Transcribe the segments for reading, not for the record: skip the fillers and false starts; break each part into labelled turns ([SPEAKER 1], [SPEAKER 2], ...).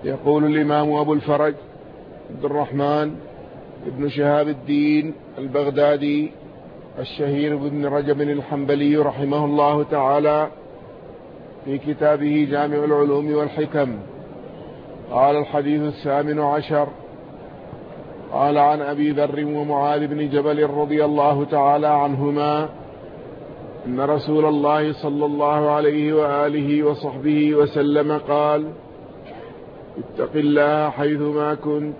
[SPEAKER 1] يقول الإمام أبو الفرج عبد الرحمن ابن شهاب الدين البغدادي الشهير بن رجب الحنبلي رحمه الله تعالى في كتابه جامع العلوم والحكم، قال: الحديث 18 قال: عن أبي ذر ومعاذ بن جبل رضي الله تعالى عنهما أن رسول الله صلى الله عليه وآله وصحبه وسلم قال: اتق الله حيثما كنت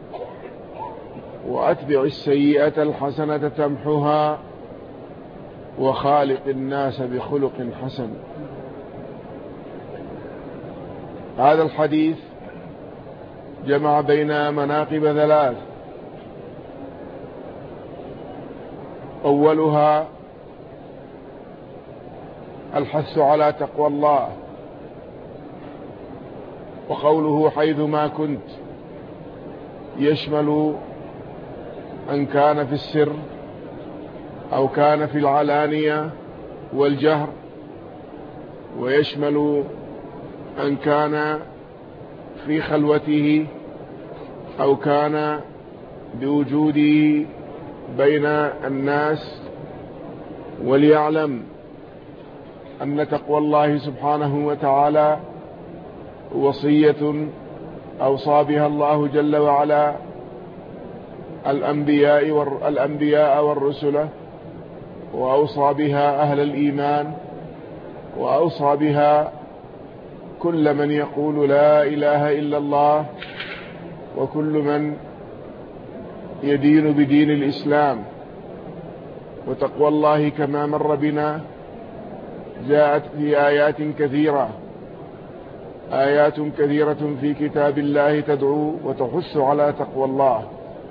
[SPEAKER 1] وأتبع السيئة الحسنة تمحها وخالق الناس بخلق حسن. هذا الحديث جمع بين مناقب ثلاث: أولها الحث على تقوى الله، وقوله حيثما كنت يشمل أن كان في السر أو كان في العلانية والجهر، ويشمل أن كان في خلوته أو كان بوجوده بين الناس. وليعلم أن تقوى الله سبحانه وتعالى وصية أوصى بها الله جل وعلا الأنبياء والرسل، وأوصى بها أهل الإيمان، وأوصى بها كل من يقول لا إله إلا الله، وكل من يدين بدين الإسلام. وتقوى الله كما مر بنا جاءت في آيات كثيرة في كتاب الله تدعو وتحث على تقوى الله،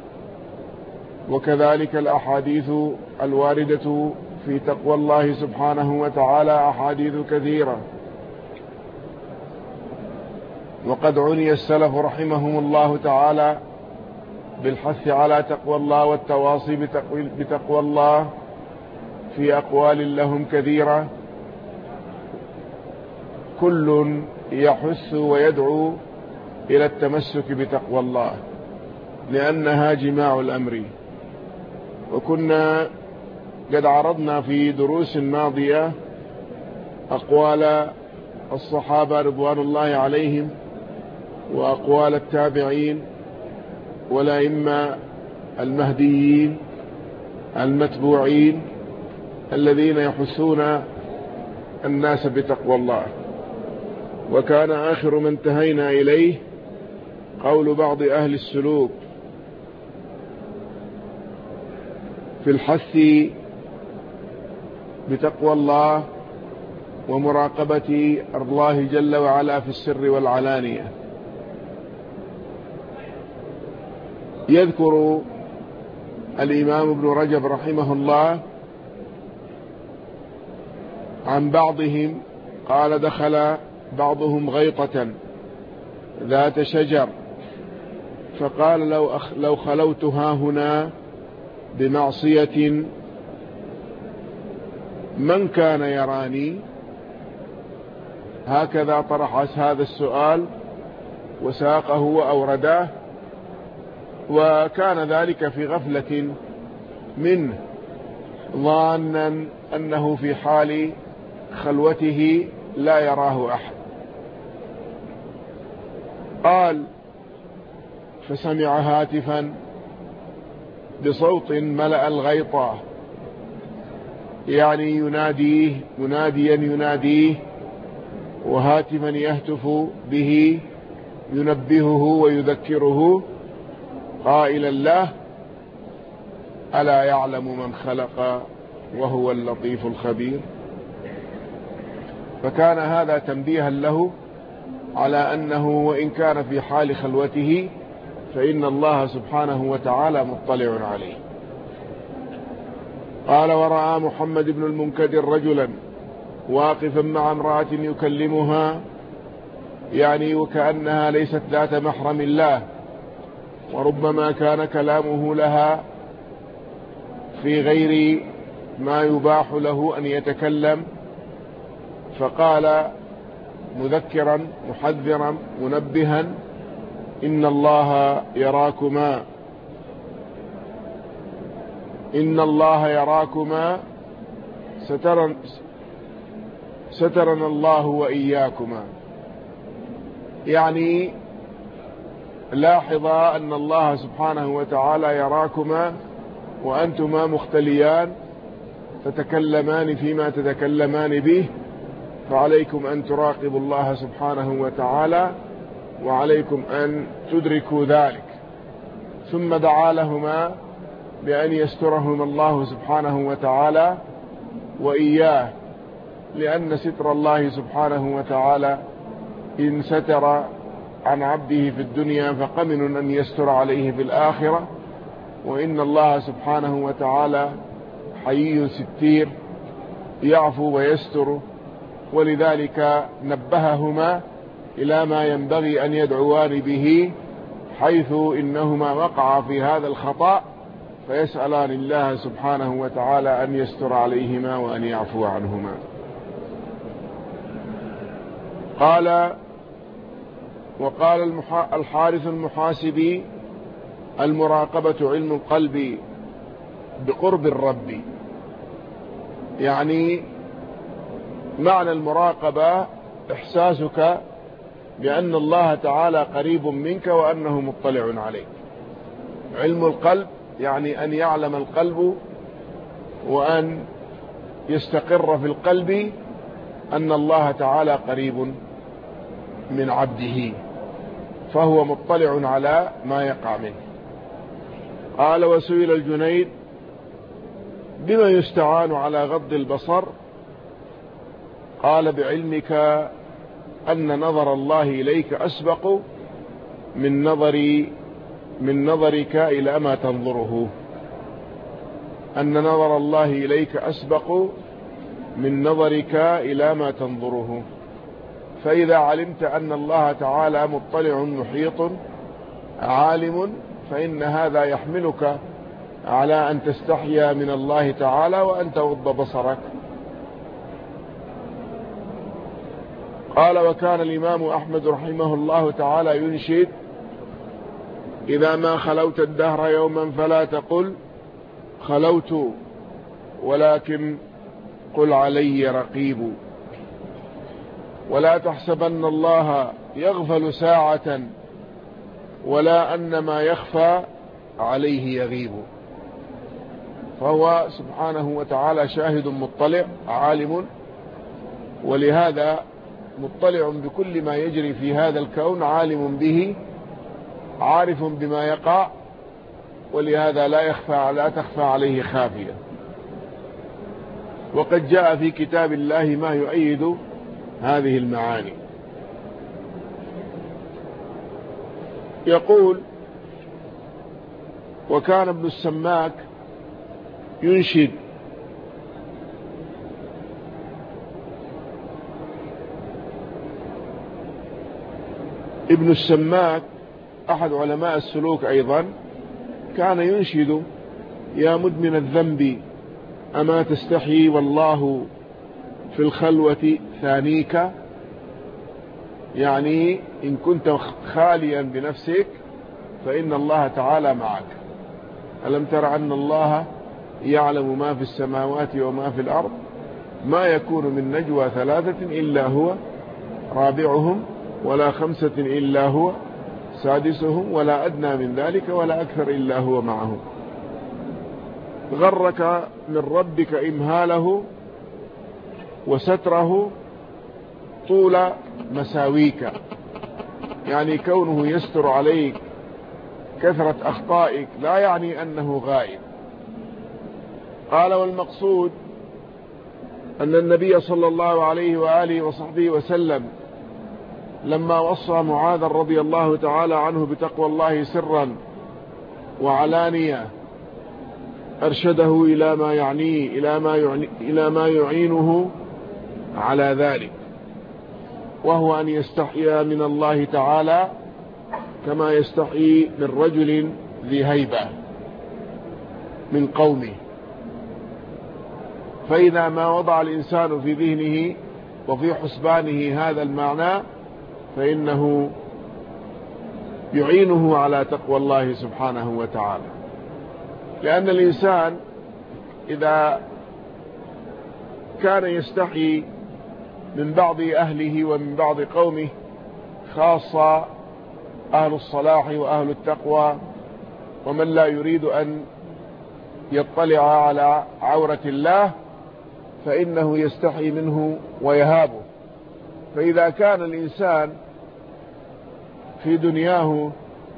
[SPEAKER 1] وكذلك الأحاديث الواردة في تقوى الله سبحانه وتعالى أحاديث كثيرة. وقد عني السلف رحمهم الله تعالى بالحث على تقوى الله والتواصي بتقوى الله في أقوال لهم كثيرة، كل يحث ويدعو إلى التمسك بتقوى الله، لأنها جماع الأمر. وكنا قد عرضنا في دروس ماضية أقوال الصحابة رضوان الله عليهم، وأقوال التابعين والأئمة المهديين المتبوعين الذين يحثون الناس بتقوى الله. وكان آخر ما انتهينا إليه قول بعض أهل السلوك في الحث بتقوى الله ومراقبة الله جل وعلا في السر والعلانية. يذكر الإمام ابن رجب رحمه الله عن بعضهم قال: دخل بعضهم غيطة ذات شجر فقال: لو خلوتها هنا بمعصية من كان يراني؟ هكذا طرح هذا السؤال وساقه وأورداه، وكان ذلك في غفلة منه، ظانا أنه في حال خلوته لا يراه أحد. قال: فسمع هاتفا بصوت ملأ الغيطة، يعني يناديه مناديا يناديه، وهاتفا يهتف به ينبهه ويذكره، قائلا له: ألا يعلم من خلق وهو اللطيف الخبير؟ فكان هذا تنبيها له على أنه وإن كان في حال خلوته فإن الله سبحانه وتعالى مطلع عليه. قال: ورأى محمد بن المنكدر رجلا واقفا مع امرأة يكلمها، يعني وكأنها ليست ذات محرم الله، وربما كان كلامه لها في غير ما يباح له أن يتكلم، فقال مذكرا محذرا منبها إن الله يراكما سترنا الله وإياكما. يعني لاحظا أن الله سبحانه وتعالى يراكما وأنتما مختليان تتكلمان فيما تتكلمان به، فعليكم أن تراقبوا الله سبحانه وتعالى، وعليكم أن تدركوا ذلك. ثم دعا لهما بأن يسترهما الله سبحانه وتعالى وإياه، لأن ستر الله سبحانه وتعالى إن ستر عن عبده في الدنيا فقمن أن يستر عليه في الآخرة، وإن الله سبحانه وتعالى حيي ستير يعفو ويستر. ولذلك نبههما إلى ما ينبغي أن يدعوان به، حيث إنهما وقعا في هذا الخطأ، فيسألان الله سبحانه وتعالى أن يستر عليهما وأن يعفو عنهما. وقال الحارث المحاسبي: المراقبة علم القلب بقرب الرب. يعني معنى المراقبة إحساسك بأن الله تعالى قريب منك وأنه مطلع عليك. علم القلب يعني أن يعلم القلب وأن يستقر في القلب أن الله تعالى قريب من عبده، فهو مطلع على ما يقع منه. قال: وسئل الجنيد: بما يستعان على غض البصر؟ قال: بعلمك أن نظر الله إليك أسبق من نظرك إلى ما تنظره. أن نظر الله إليك أسبق من نظرك إلى ما تنظره. فإذا علمت أن الله تعالى مطلع محيط عالم، فإن هذا يحملك على أن تستحيا من الله تعالى وأن تغض بصرك. قال: وكان الإمام أحمد رحمه الله تعالى ينشد: إذا ما خلوت الدهر يوما فلا تقل خلوت، ولكن قل علي رقيب. ولا تحسبن الله يغفل ساعة، ولا أن ما يخفى عليه يغيب. فهو سبحانه وتعالى شاهد مطلع عالم، ولهذا مطلع بكل ما يجري في هذا الكون، عالم به، عارف بما يقع، ولهذا لا تخفى عليه خافية. وقد جاء في كتاب الله ما يؤيد هذه المعاني. يقول: وكان ابن السماك ينشد: ابن السماك أحد علماء السلوك أيضا، كان ينشد: يا مدمن الذنب أما تستحي والله في الخلوة ثانيك. يعني إن كنت خاليا بنفسك فإن الله تعالى معك. ألم تر أن الله يعلم ما في السماوات وما في الأرض؟ ما يكون من نجوى ثلاثة إلا هو رابعهم، ولا خمسة إلا هو سادسهم، ولا أدنى من ذلك ولا أكثر إلا هو معهم. غرك من ربك إمهاله وستره طول مساويك. يعني كونه يستر عليك كثرة أخطائك لا يعني أنه غائب. قال: والمقصود أن النبي صلى الله عليه وآله وصحبه وسلم لما وصى معاذ رضي الله تعالى عنه بتقوى الله سرا وعلانية، أرشده إلى ما يعينه على ذلك، وهو أن يستحيا من الله تعالى كما يستحيي من رجل ذي هيبة من قومه. فإذا ما وضع الإنسان في ذهنه وفي حسبانه هذا المعنى، فإنه يعينه على تقوى الله سبحانه وتعالى. لأن الإنسان إذا كان يستحي من بعض أهله ومن بعض قومه، خاصة أهل الصلاح وأهل التقوى، ومن لا يريد أن يطلع على عورة الله، فإنه يستحي منه ويهابه. فإذا كان الإنسان في دنياه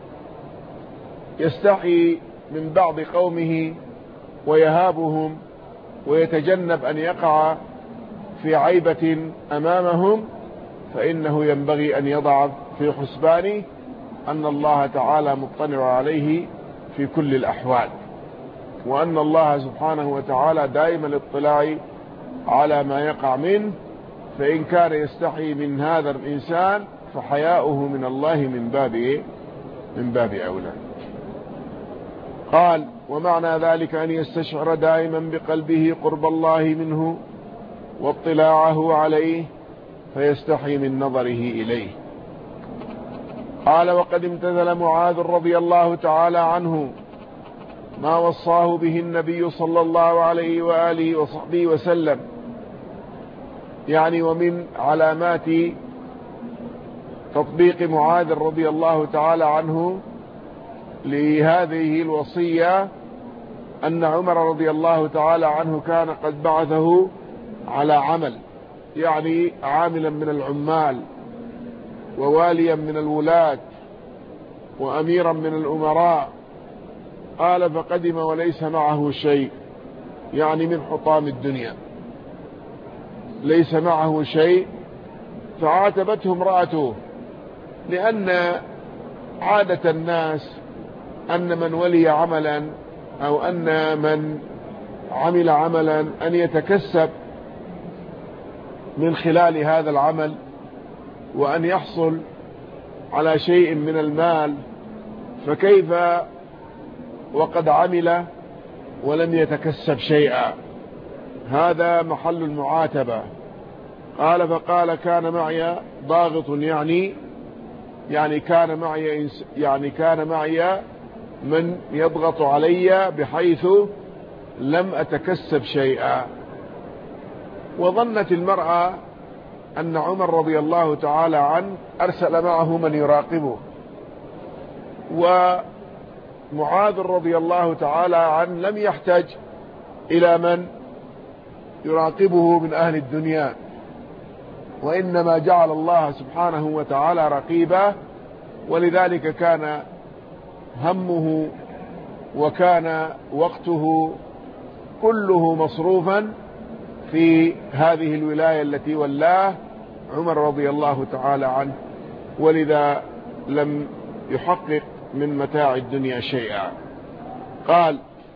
[SPEAKER 1] يستحي من بعض قومه ويهابهم ويتجنب أن يقع في عيبة أمامهم، فإنه ينبغي أن يضع في حسبانه أن الله تعالى مطلع عليه في كل الأحوال، وأن الله سبحانه وتعالى دائما الاطلاع على ما يقع منه. فإن كان يستحي من هذا الإنسان فحياؤه من الله من باب أولى. قال: ومعنى ذلك أن يستشعر دائما بقلبه قرب الله منه واطلاعه عليه، فيستحي من نظره إليه. قال: وقد امتثل معاذ رضي الله تعالى عنه ما وصاه به النبي صلى الله عليه وآله وصحبه وسلم، يعني ومن علامات تطبيق معاذ رضي الله تعالى عنه لهذه الوصية أن عمر رضي الله تعالى عنه كان قد بعثه على عمل، يعني عاملا من العمال وواليا من الولاة وأميرا من الأمراء. قال: فقدم وليس معه شيء، يعني من حطام الدنيا ليس معه شيء. فعاتبته امرأته، لأن عادة الناس أن من ولي عملا أو أن من عمل عملا أن يتكسب من خلال هذا العمل وأن يحصل على شيء من المال، فكيف وقد عمل ولم يتكسب شيئا؟ هذا محل المعاتبة. قال: فقال: كان معي ضاغط، يعني كان معي من يضغط علي بحيث لم أتكسب شيئا. وظنت المرأة أن عمر رضي الله تعالى عنه أرسل معه من يراقبه، ومعاذ رضي الله تعالى عنه لم يحتاج إلى من يراقبه من أهل الدنيا، وإنما جعل الله سبحانه وتعالى رقيبا، ولذلك كان همه وكان وقته كله مصروفا في هذه الولاية التي ولاه عمر رضي الله تعالى عنه، ولذا لم يحقق من متاع الدنيا شيئا. قال: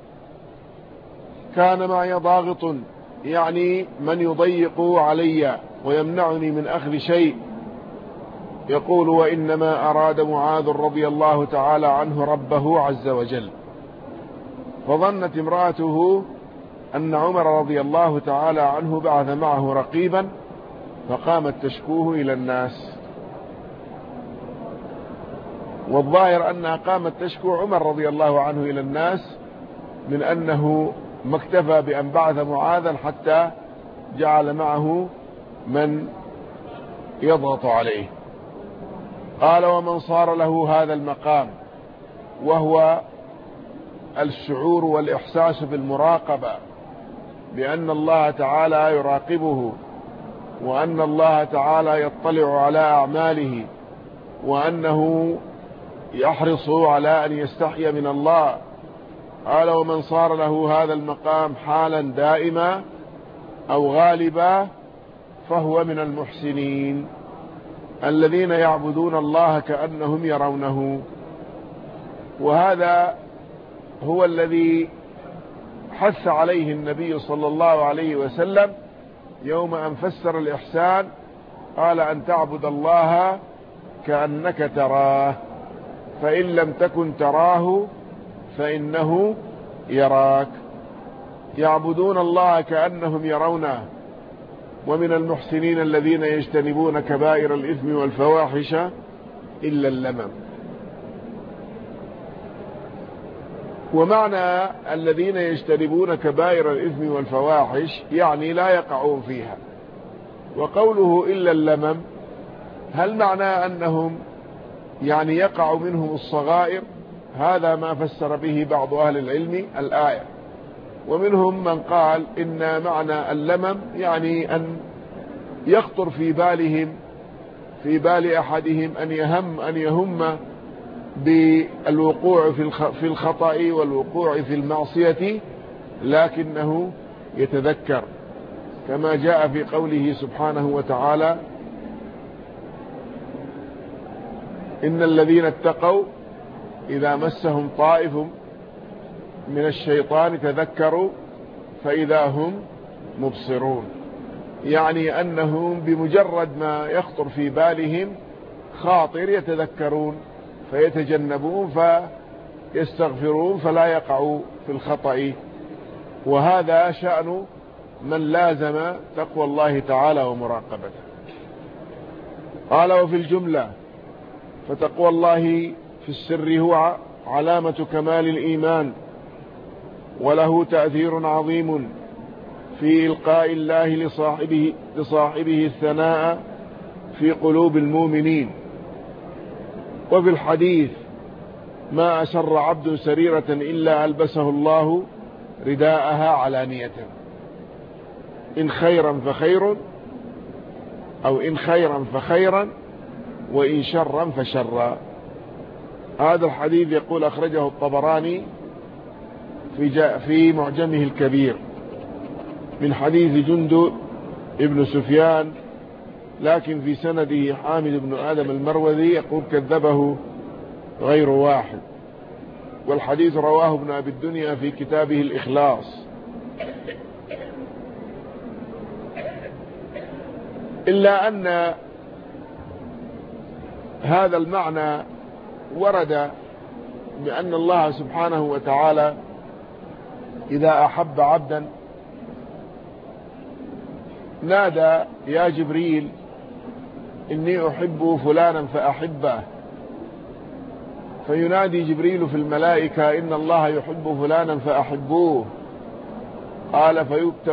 [SPEAKER 1] كان معي ضاغط، يعني من يضيق علي ويمنعني من أخذ شيء. يقول: وإنما أراد معاذ رضي الله تعالى عنه ربه عز وجل. فظنت امرأته أن عمر رضي الله تعالى عنه بعث معه رقيبا، فقامت تشكوه إلى الناس. والظاهر أنها قامت تشكو عمر رضي الله عنه إلى الناس من أنه ما اكتفى بأن بعث معاذا حتى جعل معه من يضغط عليه. قال: ومن صار له هذا المقام، وهو الشعور والإحساس بالمراقبة بأن الله تعالى يراقبه، وأن الله تعالى يطلع على أعماله، وأنه يحرص على أن يستحي من الله. قال: ومن صار له هذا المقام حالا دائما أو غالبا فهو من المحسنين الذين يعبدون الله كأنهم يرونه. وهذا هو الذي حث عليه النبي صلى الله عليه وسلم يوم أن فسر الإحسان. قال: أن تعبد الله كأنك تراه، فإن لم تكن تراه فإنه يراك. يعبدون الله كأنهم يرونه. ومن المحسنين الذين يجتنبون كبائر الإثم والفواحش إلا اللمم. ومعنى الذين يجتنبون كبائر الإثم والفواحش يعني لا يقعون فيها. وقوله إلا اللمم، هل معنى أنهم يعني يقع منهم الصغائر؟ هذا ما فسر به بعض أهل العلم الآية، ومنهم من قال إن معنى اللمم يعني أن يخطر في بال أحدهم أن يهم بالوقوع في الخطأ والوقوع في المعصية، لكنه يتذكر، كما جاء في قوله سبحانه وتعالى: إن الذين اتقوا إذا مسهم طائف من الشيطان تذكروا فإذا هم مبصرون. يعني أنهم بمجرد ما يخطر في بالهم خاطر يتذكرون فيتجنبون فيستغفرون فلا يقعوا في الخطأ. وهذا شأن من لازم تقوى الله تعالى ومراقبته. قال: وفي الجملة فتقوى الله في السر هو علامة كمال الإيمان، وله تأثير عظيم في إلقاء الله لصاحبه الثناء في قلوب المؤمنين. وفي الحديث: ما أسر عبد سريرة إلا ألبسه الله رداءها علانية، إن خيرا فخير، أو إن خيرا فخيرا، وإن شرا فشرا. هذا الحديث يقول أخرجه الطبراني في معجمه الكبير من حديث جندب ابن سفيان، لكن في سنده حامد بن آدم المروذي يقول كذبه غير واحد. والحديث رواه ابن أبي الدنيا في كتابه الإخلاص. إلا أن هذا المعنى ورد بأن الله سبحانه وتعالى إذا أحب عبدا نادى: يا جبريل إني أحب فلانا فأحبه، فينادي جبريل في الملائكة: إن الله يحب فلانا فأحبوه. قال: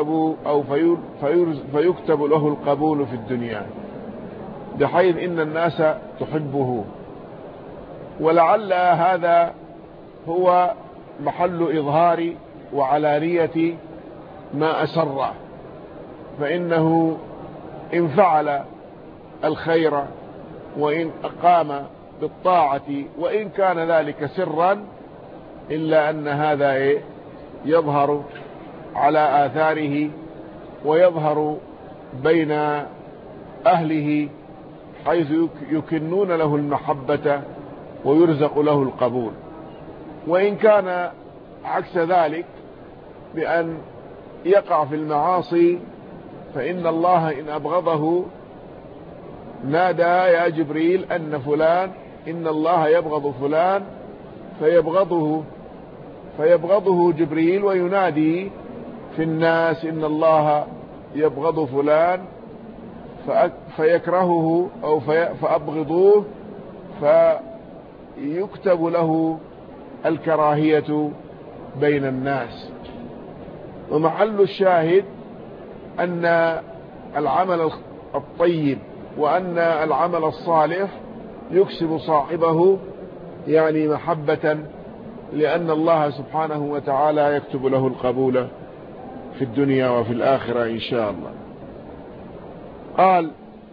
[SPEAKER 1] فيكتب له القبول في الدنيا، بحيث إن الناس تحبه. ولعل هذا هو محل إظهار وعلانية ما أسر، فإنه إن فعل الخير وإن أقام بالطاعة وإن كان ذلك سرا، إلا أن هذا يظهر على آثاره ويظهر بين أهله، حيث يكنون له المحبة ويرزق له القبول. وإن كان عكس ذلك بأن يقع في المعاصي، فإن الله إن أبغضه نادى: يا جبريل أن فلان إن الله يبغض فلان، فيبغضه جبريل وينادي في الناس: إن الله يبغض فلان فيكرهه أو فأبغضوه، فيكتب له الكراهية بين الناس. ومحل الشاهد أن العمل الطيب وأن العمل الصالح يكسب صاحبه يعني محبة، لأن الله سبحانه وتعالى يكتب له القبول في الدنيا وفي الآخرة إن شاء الله. قال: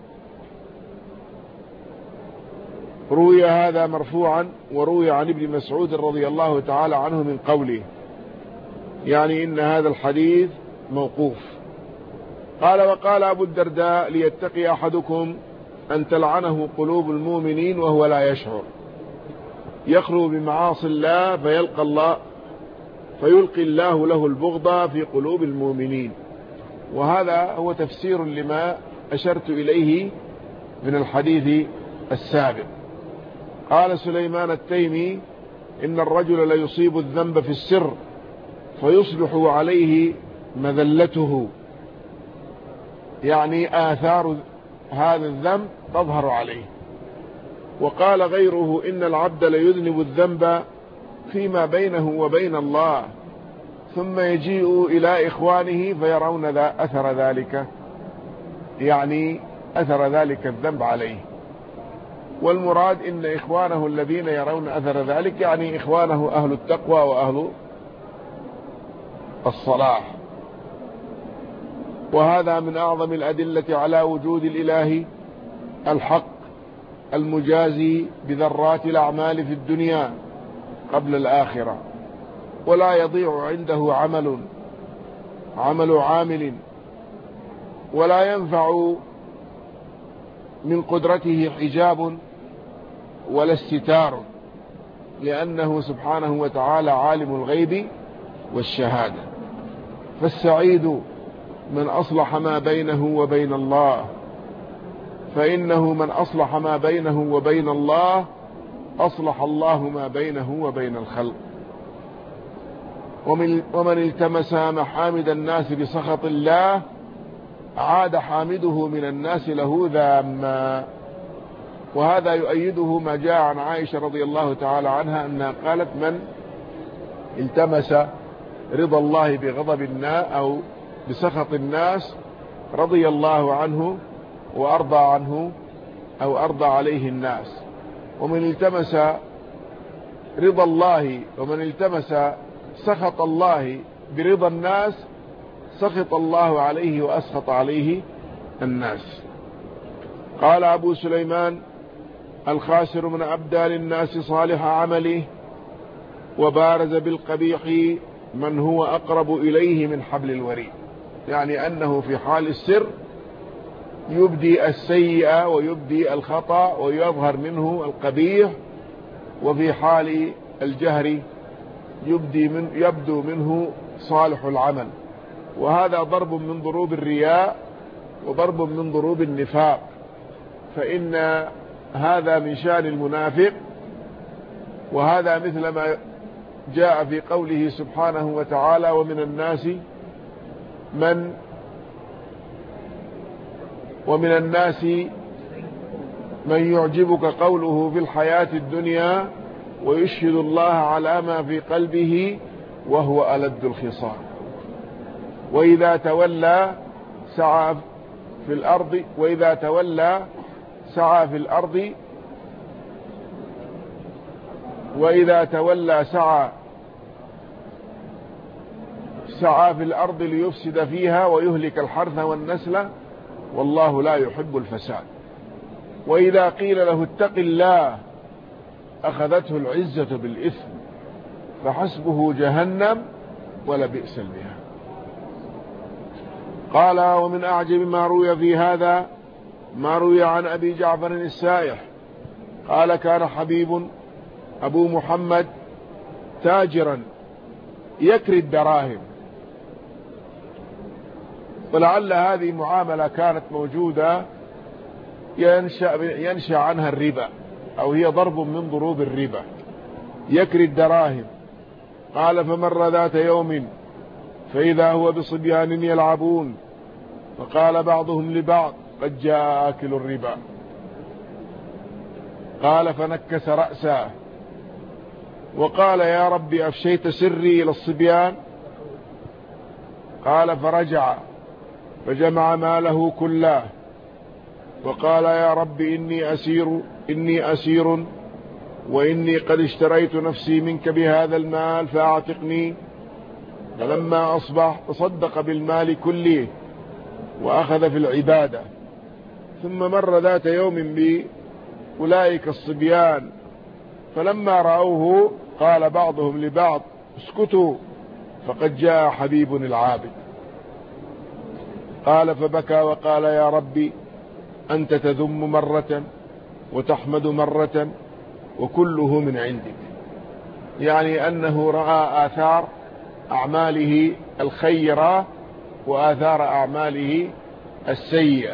[SPEAKER 1] روي هذا مرفوعا، وروي عن ابن مسعود رضي الله تعالى عنه من قوله، يعني إن هذا الحديث موقوف. قال: وقال أبو الدرداء: ليتقي أحدكم أن تلعنه قلوب المؤمنين وهو لا يشعر، يخلو بمعاصي الله فيلقي الله له البغض في قلوب المؤمنين. وهذا هو تفسير لما أشرت إليه من الحديث السابق. قال سليمان التيمي: إن الرجل ليصيب الذنب في السر فيصبح عليه مذلته، يعني آثار هذا الذنب تظهر عليه. وقال غيره: إن العبد ليذنب الذنب فيما بينه وبين الله، ثم يجيء إلى إخوانه فيرون أثر ذلك، يعني أثر ذلك الذنب عليه. والمراد إن إخوانه الذين يرون أثر ذلك يعني إخوانه أهل التقوى وأهل الصلاح. وهذا من أعظم الأدلة على وجود الإله الحق المجازي بذرات الأعمال في الدنيا قبل الآخرة، ولا يضيع عنده عمل عامل، ولا ينفع من قدرته حجاب ولا استتار، لأنه سبحانه وتعالى عالم الغيب والشهادة. فالسعيد من أصلح ما بينه وبين الله، فإنه من أصلح ما بينه وبين الله أصلح الله ما بينه وبين الخلق. ومن التمس محامد الناس بسخط الله عاد حامده من الناس له ذاما. وهذا يؤيده ما جاء عن عائشة رضي الله تعالى عنها أنها قالت: من التمس رضا الله بغضب الناس أو بسخط الناس رضي الله عنه وأرضى عنه أو أرضى عليه الناس. ومن التمس رضا الله ومن التمس سخط الله برضا الناس سخط الله عليه وأسخط عليه الناس. قال أبو سليمان: الخاسر من أبدال الناس صالح عمله، وبارز بالقبيح من هو أقرب إليه من حبل الوريد. يعني أنه في حال السر يبدي السيئة ويبدي الخطأ ويظهر منه القبيح، وفي حال الجهر يبدو منه صالح العمل. وهذا ضرب من ضروب الرياء وضرب من ضروب النفاق، فإن هذا من شأن المنافق. وهذا مثل ما جاء في قوله سبحانه وتعالى: ومن الناس من يعجبك قوله في الحياة الدنيا ويشهد الله على ما في قلبه وهو ألد الخصام، وإذا تولى سعى في الأرض سعى في الأرض ليفسد فيها ويهلك الحرث والنسل والله لا يحب الفساد. وإذا قيل له اتق الله أخذته العزة بالإثم فحسبه جهنم ولبئس المهاد. قال: ومن أعجب ما روي في هذا ما روي عن أبي جعفر السائح قال: كان حبيب أبو محمد تاجرا يكري الدراهم، ولعل هذه معاملة كانت موجودة ينشأ عنها الربا، أو هي ضرب من ضروب الربا، يكري الدراهم. قال: فمر ذات يوم فإذا هو بصبيان يلعبون، فقال بعضهم لبعض: قد جاء آكل الربا. قال: فنكس رأسه وقال: يا رب أفشيت سري إلى الصبيان؟ قال: فرجع فجمع ماله كله وقال: يا رب إني أسير وإني قد اشتريت نفسي منك بهذا المال فأعتقني. فلما أصبح تصدق بالمال كله وأخذ في العبادة. ثم مر ذات يوم بأولئك الصبيان فلما رأوه قال بعضهم لبعض: اسكتوا فقد جاء حبيب العابد. قال: فبكى وقال: يا ربي أنت تذم مرة وتحمد مرة وكله من عندك. يعني أنه رأى آثار أعماله الخيرة وآثار أعماله السيئة،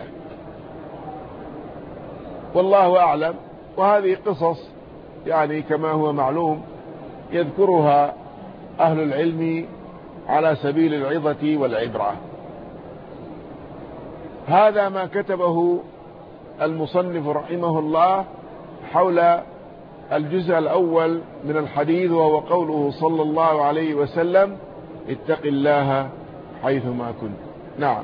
[SPEAKER 1] والله أعلم. وهذه قصص يعني كما هو معلوم يذكرها أهل العلم على سبيل العظة والعبرة. هذا ما كتبه المصنف رحمه الله حول الجزء الأول من الحديث، وهو قوله صلى الله عليه وسلم: اتق الله حيثما كنت. نعم.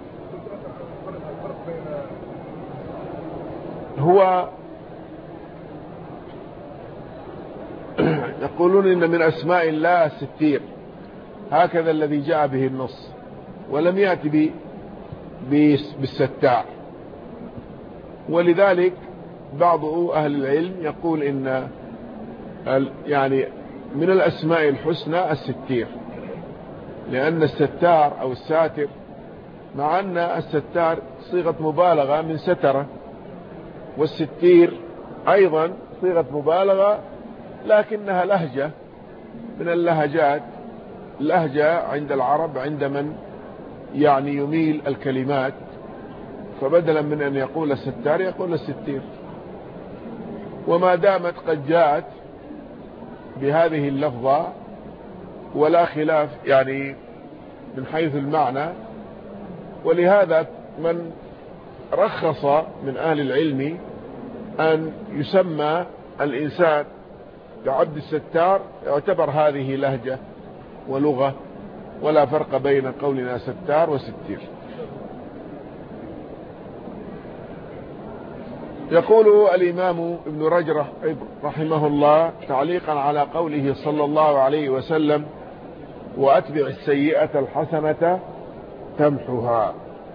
[SPEAKER 1] هو يقولون إن من أسماء الله الستير، هكذا الذي جاء به النص، ولم يأتي بالستار. ولذلك بعض أهل العلم يقول إن يعني من الأسماء الحسنى الستير، لأن الستار أو الساتر، مع أن الستار صيغة مبالغة من سترة، والستير أيضا صيغة مبالغة، لكنها لهجة من اللهجات، لهجة عند العرب عند من يعني يميل الكلمات، فبدلا من أن يقول الستار يقول الستير. وما دامت قد جاءت بهذه اللفظة ولا خلاف يعني من حيث المعنى، ولهذا من رخص من أهل العلم أن يسمى الإنسان بعبد الستار، يعتبر هذه لهجة ولغة، ولا فرق بين قولنا ستار وستير. يقول الإمام ابن رجب رحمه الله تعليقا على قوله صلى الله عليه وسلم: وأتبع السيئة الحسنة تمحها.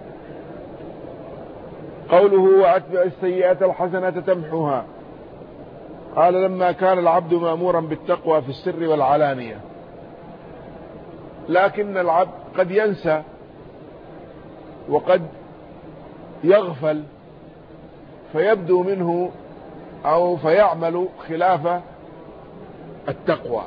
[SPEAKER 1] قوله وأتبع السيئة الحسنة تمحها، قال: لما كان العبد مأمورا بالتقوى في السر والعلانية، لكن العبد قد ينسى وقد يغفل، فيبدو منه أو فيعمل خلاف التقوى.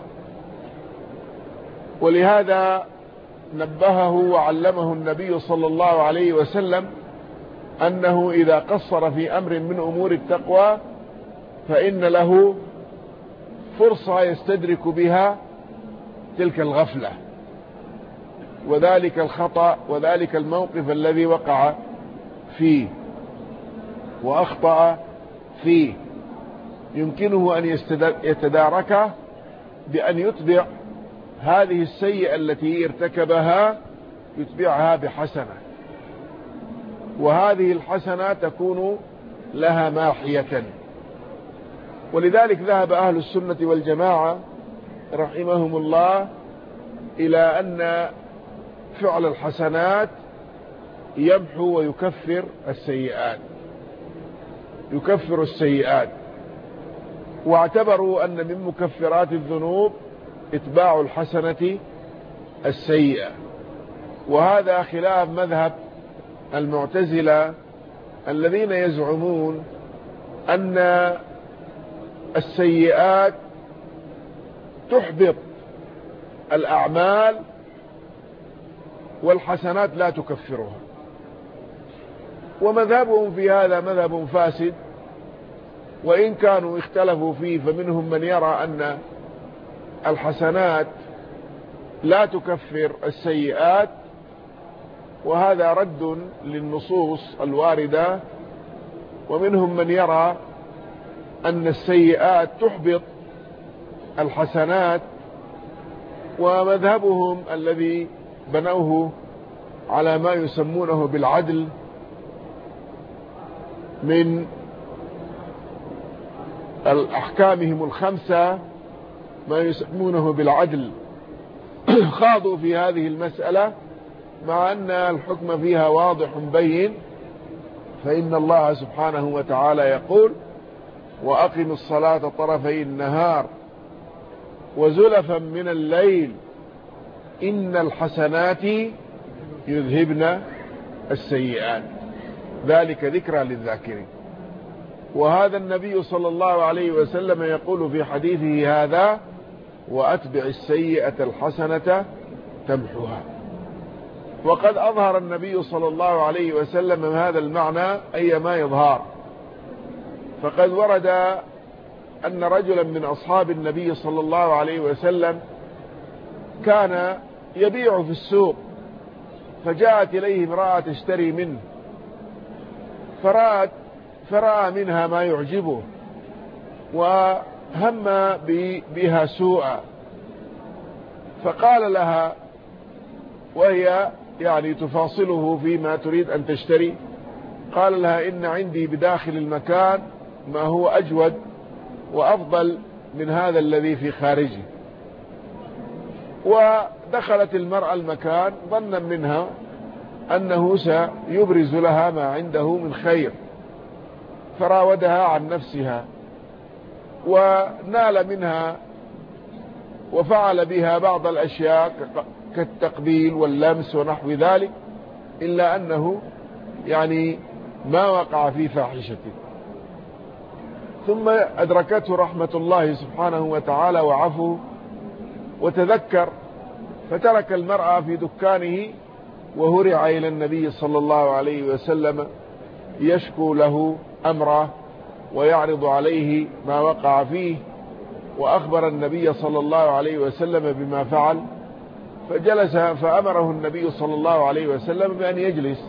[SPEAKER 1] ولهذا نبهه وعلمه النبي صلى الله عليه وسلم أنه إذا قصر في أمر من أمور التقوى فإن له فرصة يستدرك بها تلك الغفلة وذلك الخطأ وذلك الموقف الذي وقع فيه وأخطأ فيه، يمكنه أن يتداركه بأن يتبع هذه السيئة التي ارتكبها، يتبعها بحسنة، وهذه الحسنة تكون لها ماحية. ولذلك ذهب أهل السنة والجماعة رحمهم الله إلى أن فعل الحسنات يمحو ويكفر السيئات، يكفر السيئات، واعتبروا أن من مكفرات الذنوب اتباع الحسنة السيئة. وهذا خلاف مذهب المعتزلة الذين يزعمون أن السيئات تحبط الأعمال والحسنات لا تكفرها. ومذهبهم في هذا مذهب فاسد، وإن كانوا اختلفوا فيه، فمنهم من يرى أن الحسنات لا تكفر السيئات، وهذا رد للنصوص الواردة، ومنهم من يرى أن السيئات تحبط الحسنات. ومذهبهم الذي بنوه على ما يسمونه بالعدل من أحكامهم الخمسة، ما يسمونه بالعدل، خاضوا في هذه المسألة مع أن الحكم فيها واضح بين. فإن الله سبحانه وتعالى يقول: وأقم الصلاة طرفي النهار وزلفا من الليل إن الحسنات يذهبن السيئات، ذلك ذكرى للذاكرين. وهذا النبي صلى الله عليه وسلم يقول في حديثه هذا: وأتبع السيئة الحسنة تمحها. وقد أظهر النبي صلى الله عليه وسلم هذا المعنى أيما يظهر، فقد ورد أن رجلا من أصحاب النبي صلى الله عليه وسلم كان يبيع في السوق، فجاءت إليه امرأة تشتري منه، فرأى منها ما يعجبه، هم بها سوءا، فقال لها وهي يعني تفاصله فيما تريد أن تشتري، قال لها إن عندي بداخل المكان ما هو أجود وأفضل من هذا الذي في خارجه. ودخلت المرأة المكان ظنا منها أنه سيبرز لها ما عنده من خير، فراودها عن نفسها ونال منها وفعل بها بعض الأشياء كالتقبيل واللمس ونحو ذلك، إلا أنه يعني ما وقع في فاحشته. ثم أدركته رحمة الله سبحانه وتعالى وعفو وتذكر، فترك المرأة في دكانه وهرع إلى النبي صلى الله عليه وسلم يشكو له أمره ويعرض عليه ما وقع فيه، وأخبر النبي صلى الله عليه وسلم بما فعل، فجلس فأمره النبي صلى الله عليه وسلم بأن يجلس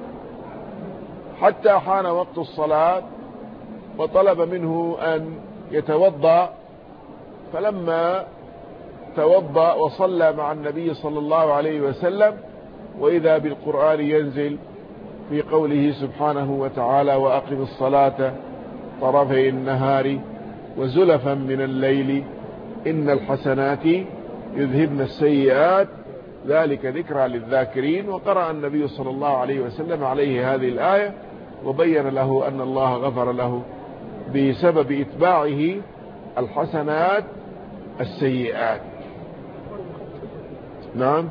[SPEAKER 1] حتى حان وقت الصلاة، وطلب منه أن يتوضأ. فلما توضأ وصلى مع النبي صلى الله عليه وسلم، وإذا بالقرآن ينزل في قوله سبحانه وتعالى: وأقم الصلاة طرفي النهار وزلفا من الليل إن الحسنات يذهبن السيئات ذلك ذكرى للذاكرين. وقرأ النبي صلى الله عليه وسلم عليه هذه الآية، وبين له أن الله غفر له بسبب إتباعه الحسنات السيئات. نعم.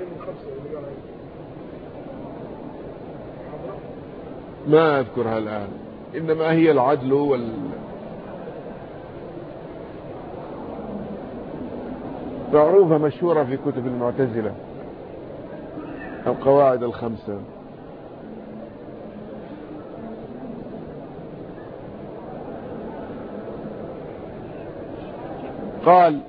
[SPEAKER 1] ما أذكرها الآن، إنما هي العدل معروفة مشهورة في كتب المعتزلة، القواعد الخمسة. قال: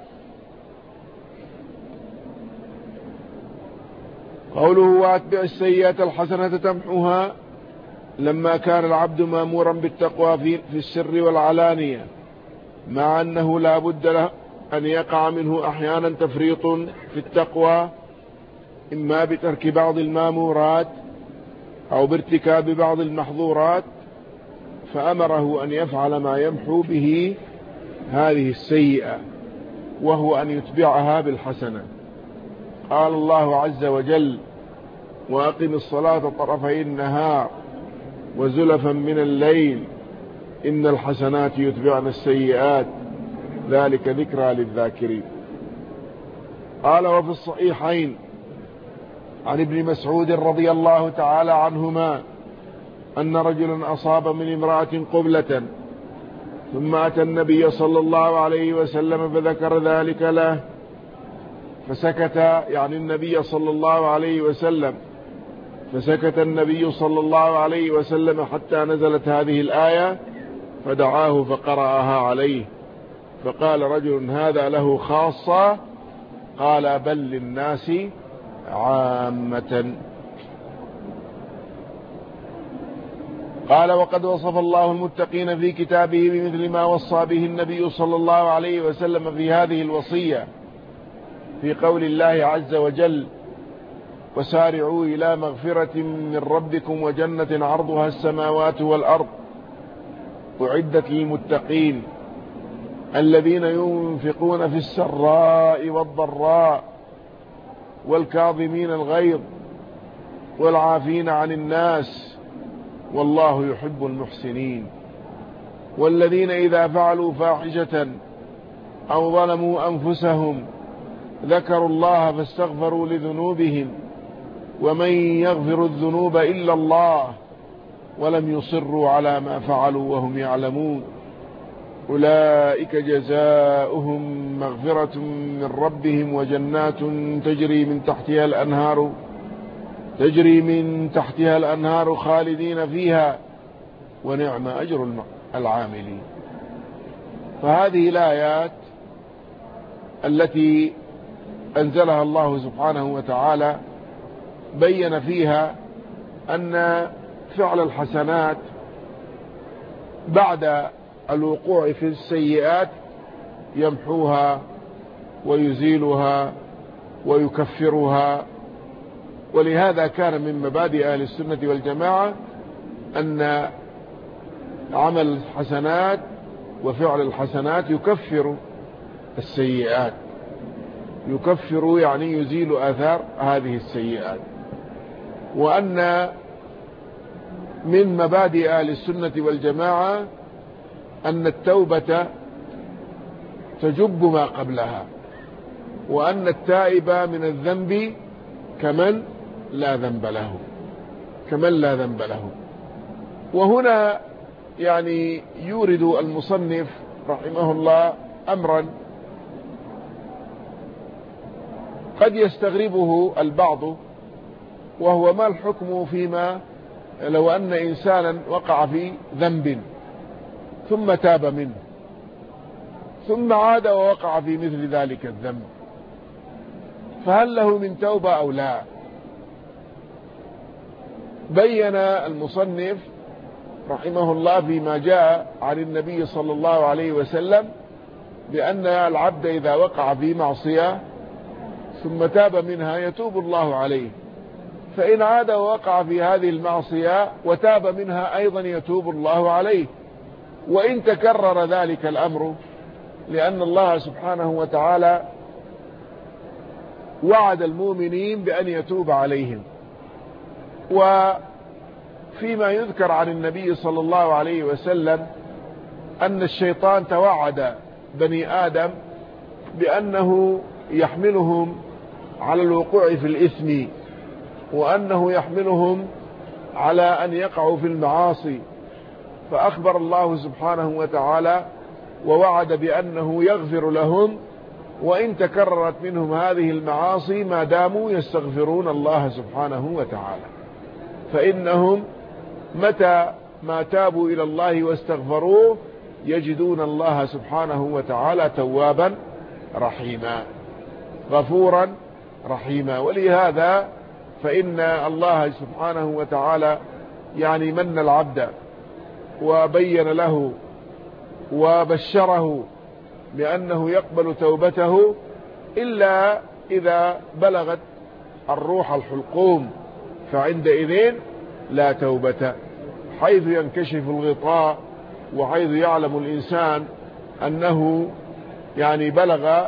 [SPEAKER 1] قوله: وأتبع السيئات الحسنة تمحوها، لما كان العبد مأمورا بالتقوى في السر والعلانية، مع أنه لا بد له أن يقع منه أحيانا تفريط في التقوى، إما بترك بعض المامورات أو بارتكاب بعض المحظورات، فأمره أن يفعل ما يمحو به هذه السيئة، وهو أن يتبعها بالحسنة. قال الله عز وجل: وأقم الصلاة طرفي النهار وزلفا من الليل إن الحسنات يتبعن السيئات ذلك ذكرى للذاكرين. قال: وفي الصحيحين عن ابن مسعود رضي الله تعالى عنهما أن رجلا أصاب من امرأة قبلة، ثم أتى النبي صلى الله عليه وسلم فذكر ذلك له، فسكت، يعني النبي صلى الله عليه وسلم، فسكت النبي صلى الله عليه وسلم حتى نزلت هذه الآية، فدعاه فقرأها عليه، فقال رجل: هذا له خاصة؟ قال: بل للناس عامة. قال: وقد وصف الله المتقين في كتابه بمثل ما وصى به النبي صلى الله عليه وسلم في هذه الوصية، في قول الله عز وجل: وسارعوا إلى مغفرة من ربكم وجنة عرضها السماوات والأرض أعدت للمتقين الذين ينفقون في السراء والضراء والكاظمين الغيظ والعافين عن الناس والله يحب المحسنين، والذين إذا فعلوا فاحشة أو ظلموا أنفسهم ذكروا الله فاستغفروا لذنوبهم ومن يغفر الذنوب إلا الله ولم يصروا على ما فعلوا وهم يعلمون أولئك جزاؤهم مغفرة من ربهم وجنات تجري من تحتها الأنهار خالدين فيها ونعم أجر العاملين. فهذه الآيات التي أنزلها الله سبحانه وتعالى بين فيها أن فعل الحسنات بعد الوقوع في السيئات يمحوها ويزيلها ويكفرها. ولهذا كان من مبادئ أهل السنة والجماعة أن عمل الحسنات وفعل الحسنات يكفر السيئات، يكفر يعني يزيل آثار هذه السيئات. وأن من مبادئ أهل السنة والجماعة أن التوبة تجب ما قبلها، وأن التائب من الذنب كمن لا ذنب له. وهنا يعني يورد المصنف رحمه الله أمرا قد يستغربه البعض، وهو ما الحكم فيما لو أن إنسانا وقع في ذنب ثم تاب منه ثم عاد ووقع في مثل ذلك الذنب، فهل له من توبة أو لا؟ بين المصنف رحمه الله فيما جاء عن النبي صلى الله عليه وسلم بأن العبد إذا وقع في معصية ثم تاب منها يتوب الله عليه، فإن عاد ووقع في هذه المعصية وتاب منها أيضا يتوب الله عليه، وإن تكرر ذلك الأمر، لأن الله سبحانه وتعالى وعد المؤمنين بأن يتوب عليهم. وفيما يذكر عن النبي صلى الله عليه وسلم أن الشيطان توعد بني آدم بأنه يحملهم على الوقوع في الإثم، وأنه يحملهم على أن يقعوا في المعاصي، فأخبر الله سبحانه وتعالى ووعد بأنه يغفر لهم وإن تكررت منهم هذه المعاصي ما داموا يستغفرون الله سبحانه وتعالى، فإنهم متى ما تابوا إلى الله واستغفروه يجدون الله سبحانه وتعالى توابا رحيما غفورا رحيما. ولهذا فإن الله سبحانه وتعالى يعني من العبد وبين له وبشره بأنه يقبل توبته إلا إذا بلغت الروح الحلقوم، فعندئذ لا توبة، حيث ينكشف الغطاء وحيث يعلم الإنسان أنه يعني بلغ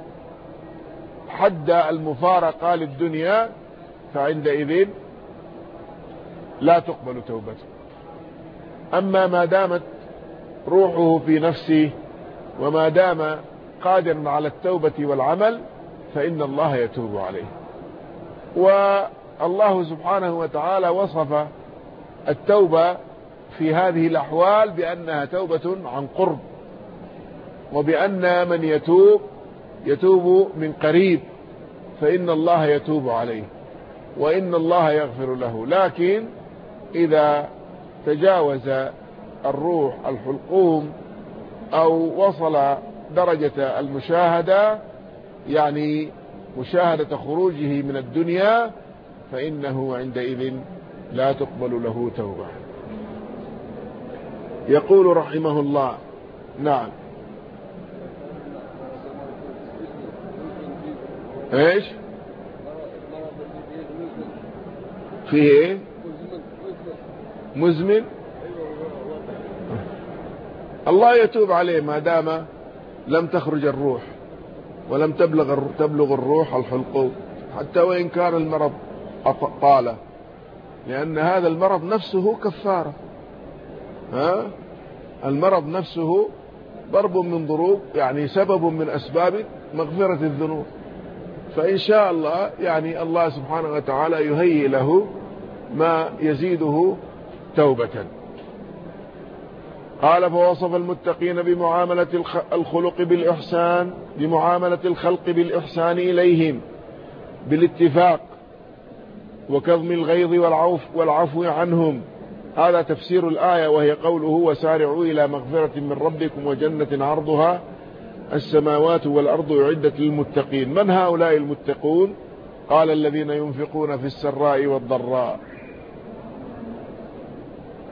[SPEAKER 1] حد المفارقة للدنيا، فعندئذ لا تقبل توبته. أما ما دامت روحه في نفسه وما دام قادرا على التوبة والعمل فإن الله يتوب عليه. والله سبحانه وتعالى وصف التوبة في هذه الأحوال بأنها توبة عن قرب، وبأن من يتوب من قريب فإن الله يتوب عليه وإن الله يغفر له. لكن إذا تجاوز الروح الحلقوم أو وصل درجة المشاهدة، يعني مشاهدة خروجه من الدنيا، فإنه عندئذ لا تقبل له توبة. يقول رحمه الله: نعم. ايش فيه؟ ايه مزمن؟ الله يتوب عليه ما دام لم تخرج الروح ولم تبلغ الروح الحلقوم، حتى وإن كان المرض طال، لأن هذا المرض نفسه كفارة. المرض نفسه ضرب من ضروب، يعني سبب من أسباب مغفرة الذنوب، فإن شاء الله يعني الله سبحانه وتعالى يهيئ له ما يزيده توبة. قال: فوصف المتقين بمعاملة الخلق بالإحسان إليهم بالاتفاق وكظم الغيظ والعفو عنهم. هذا تفسير الآية، وهي قوله: وسارعوا إلى مغفرة من ربكم وجنة عرضها السماوات والأرض أعدت للمتقين. من هؤلاء المتقون؟ قال: الذين ينفقون في السراء والضراء.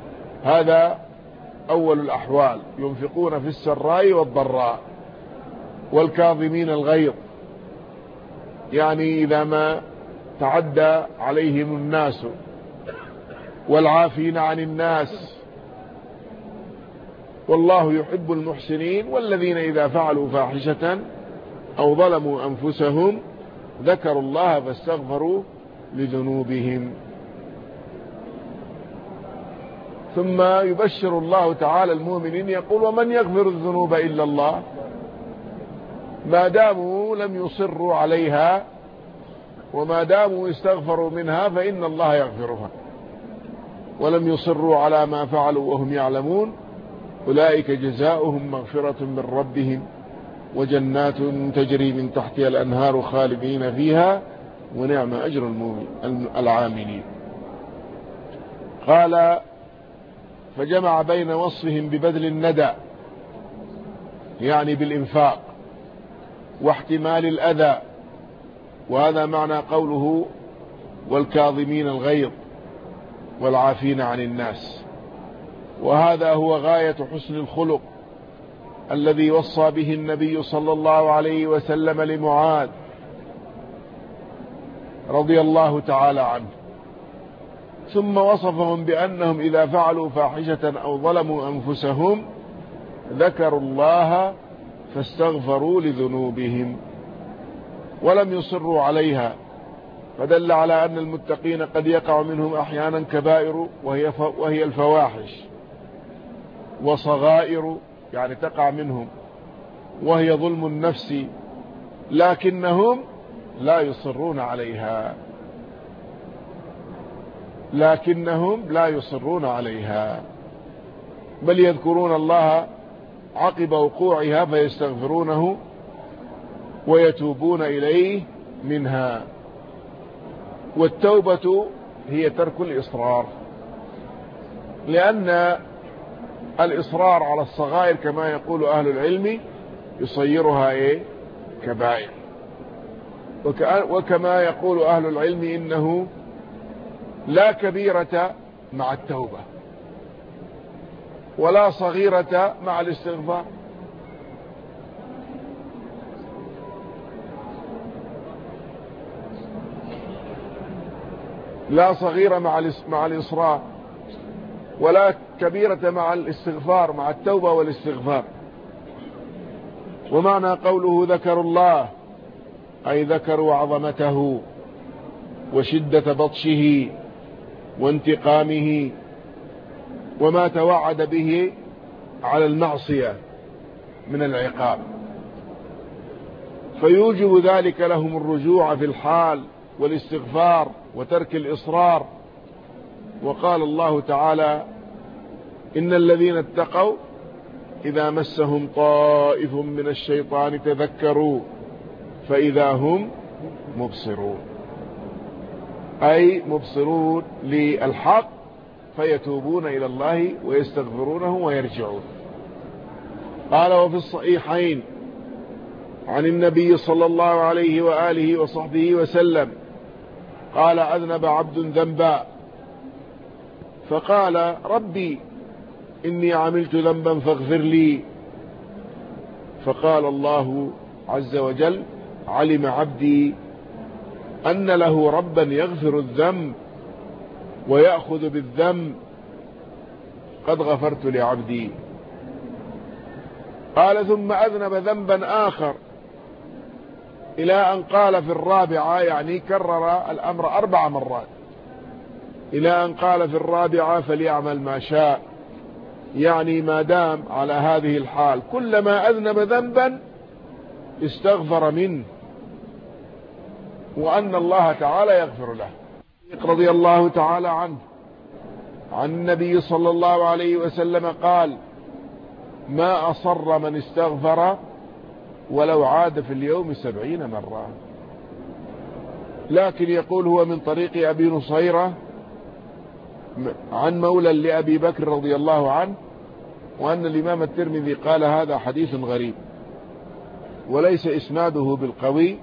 [SPEAKER 1] هذا أول الأحوال، ينفقون في السراء والضراء، والكاظمين الغيظ، يعني إذا ما تعدى عليهم الناس، والعافين عن الناس، والله يحب المحسنين. والذين إذا فعلوا فاحشة أو ظلموا أنفسهم ذكروا الله فاستغفروا لذنوبهم. ثم يبشر الله تعالى المؤمنين يقول: ومن يغفر الذنوب إلا الله. ما داموا لم يصروا عليها وما داموا استغفروا منها فإن الله يغفرها، ولم يصروا على ما فعلوا وهم يعلمون أولئك جزاؤهم مغفرة من ربهم وجنات تجري من تحتها الأنهار خالدين فيها ونعم أجر العاملين. قال: فجمع بين وصفهم ببذل الندى يعني بالإنفاق واحتمال الأذى، وهذا معنى قوله: والكاظمين الغيظ والعافين عن الناس. وهذا هو غاية حسن الخلق الذي وصى به النبي صلى الله عليه وسلم لمعاذ رضي الله تعالى عنه. ثم وصفهم بأنهم إذا فعلوا فاحشة أو ظلموا أنفسهم ذكروا الله فاستغفروا لذنوبهم ولم يصروا عليها، فدل على أن المتقين قد يقع منهم أحيانا كبائر وهي الفواحش، وصغائر يعني تقع منهم وهي ظلم النفس، لكنهم لا يصرون عليها، بل يذكرون الله عقب وقوعها فيستغفرونه ويتوبون إليه منها. والتوبة هي ترك الإصرار، لأن الإصرار على الصغائر كما يقول أهل العلم يصيرها كبائر، وكما يقول أهل العلم إنه لا كبيرة مع التوبة ولا صغيرة مع الاستغفار. لا صغيرة مع الإصرار ولا كبيرة مع الاستغفار، مع التوبة والاستغفار. ومعنى قوله ذكروا الله أي ذكروا عظمته وشدة بطشه وانتقامه وما توعد به على المعصية من العقاب، فيوجب ذلك لهم الرجوع في الحال والاستغفار وترك الإصرار. وقال الله تعالى: إن الذين اتقوا إذا مسهم طائف من الشيطان تذكروا فإذا هم مبصرون، أي مبصرون للحق فيتوبون إلى الله ويستغفرونه ويرجعون. قال: وفي الصحيحين عن النبي صلى الله عليه وآله وصحبه وسلم قال: أذنب عبد ذنبا فقال: ربي إني عملت ذنبا فاغفر لي، فقال الله عز وجل: علم عبدي أن له ربا يغفر الذنب ويأخذ بالذنب، قد غفرت لعبدي. قال: ثم أذنب ذنبا آخر إلى أن قال في الرابعة، يعني كرر الأمر 4 مرات، إلى أن قال في الرابعة: فليعمل ما شاء، يعني ما دام على هذه الحال كلما أذنب ذنبا استغفر منه، وأن الله تعالى يغفر له. رضي الله تعالى عنه عن النبي صلى الله عليه وسلم قال: ما أصر من استغفر ولو عاد في اليوم 70 مرة. لكن يقول هو من طريق أبي نصيرة عن مولى لأبي بكر رضي الله عنه، وأن الإمام الترمذي قال: هذا حديث غريب وليس إسناده بالقوي،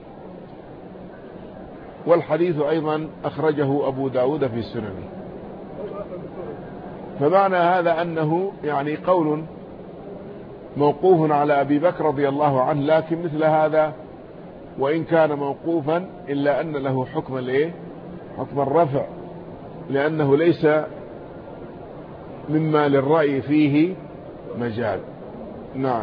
[SPEAKER 1] والحديث أيضا أخرجه أبو داود في سننه. فمعنى هذا أنه يعني قول موقوف على أبي بكر رضي الله عنه، لكن مثل هذا وإن كان موقوفا إلا أن له حكم حكم الرفع، لأنه ليس مما للرأي فيه مجال. نعم.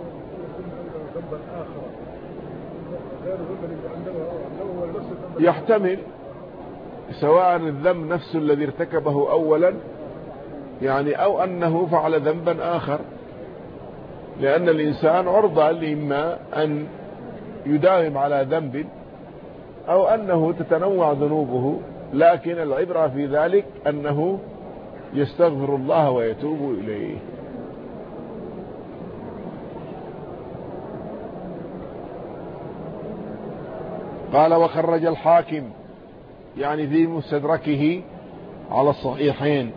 [SPEAKER 1] يحتمل سواء الذنب نفسه الذي ارتكبه أولا يعني أو أنه فعل ذنبا آخر، لأن الإنسان عرضة لإما أن يداوم على ذنب أو أنه تتنوع ذنوبه، لكن العبرة في ذلك أنه يستغفر الله ويتوب إليه. قال وخرج الحاكم يعني في مستدركه على الصحيحين،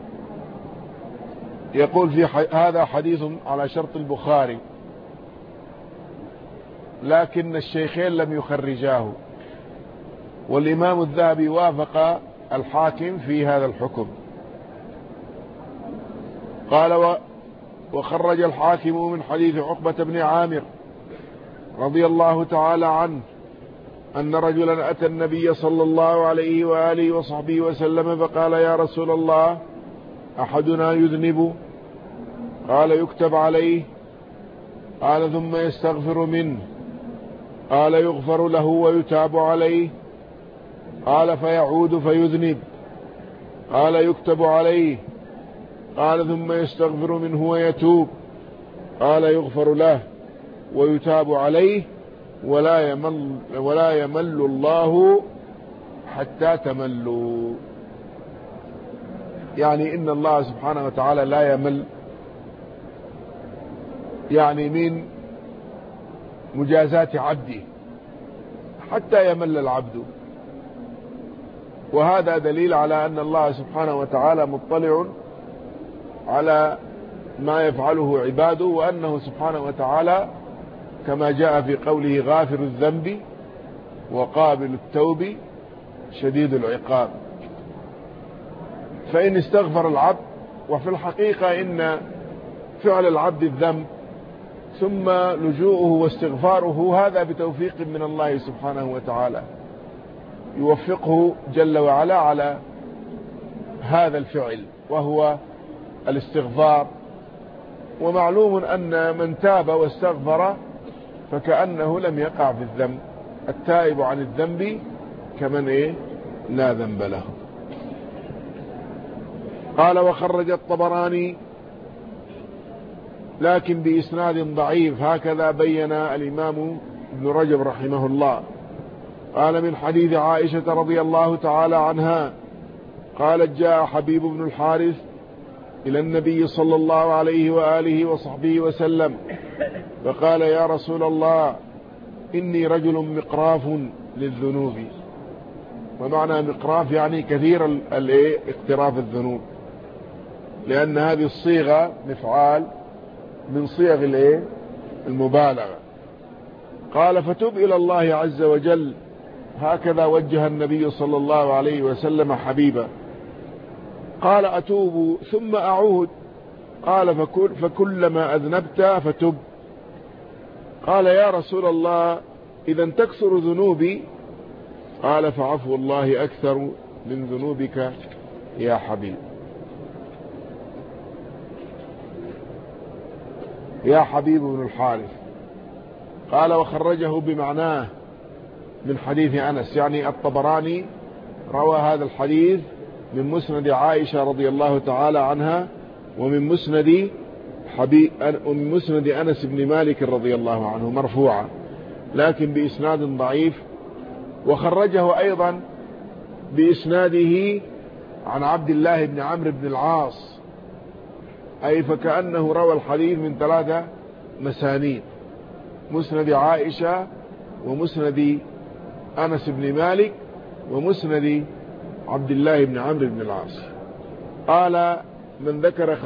[SPEAKER 1] يقول في هذا حديث على شرط البخاري، لكن الشيخين لم يخرجاه، والإمام الذهبي وافق الحاكم في هذا الحكم. قال وخرج الحاكم من حديث عقبة بن عامر رضي الله تعالى عنه أن رجلا أتى النبي صلى الله عليه وآله وصحبه وسلم فقال يا رسول الله أحدنا يذنب؟ قال يكتب عليه. قال ثم يستغفر منه؟ قال يغفر له ويتاب عليه. قال فيعود فيذنب؟ قال يكتب عليه. قال ثم يستغفر منه ويتوب؟ قال يغفر له ويتاب عليه ولا يمل الله حتى تملوا. يعني إن الله سبحانه وتعالى لا يمل يعني من مجازات عبده حتى يمل العبد، وهذا دليل على أن الله سبحانه وتعالى مطلع على ما يفعله عباده، وأنه سبحانه وتعالى كما جاء في قوله غافر الذنب وقابل التوب شديد العقاب. فإن استغفر العبد، وفي الحقيقة إن فعل العبد الذنب ثم لجوءه واستغفاره هذا بتوفيق من الله سبحانه وتعالى، يوفقه جل وعلا على هذا الفعل وهو الاستغفار. ومعلوم أن من تاب واستغفر فكأنه لم يقع في الذنب، التائب عن الذنب كمن لا ذنب له. قال وخرج الطبراني لكن بإسناد ضعيف، هكذا بين الإمام ابن رجب رحمه الله. قال من حديث عائشة رضي الله تعالى عنها قالت جاء حبيب بن الحارث إلى النبي صلى الله عليه وآله وصحبه وسلم فقال يا رسول الله إني رجل مقراف للذنوب. ومعنى مقراف يعني كثير اقتراف الذنوب، لأن هذه الصيغة مفعال من صيغ المبالغة. قال فتب إلى الله عز وجل، هكذا وجه النبي صلى الله عليه وسلم حبيبه. قال أتوب ثم أعود. قال فكلما أذنبت فتب. قال يا رسول الله إذا تكثر ذنوبي؟ قال فعفو الله أكثر من ذنوبك يا حبيب. يا حبيب بن الحارث. قال وخرجه بمعناه من حديث أنس، يعني الطبراني روى هذا الحديث من مسند عائشة رضي الله تعالى عنها ومن مسند أنس بن مالك رضي الله عنه مرفوعا، لكن بإسناد ضعيف. وخرجه أيضا بإسناده عن عبد الله بن عمرو بن العاص، أي فكأنه روى الحديث من 3 مسانيد: مسند عائشة ومسند أنس بن مالك ومسند عبد الله بن عمرو بن العاص. قال من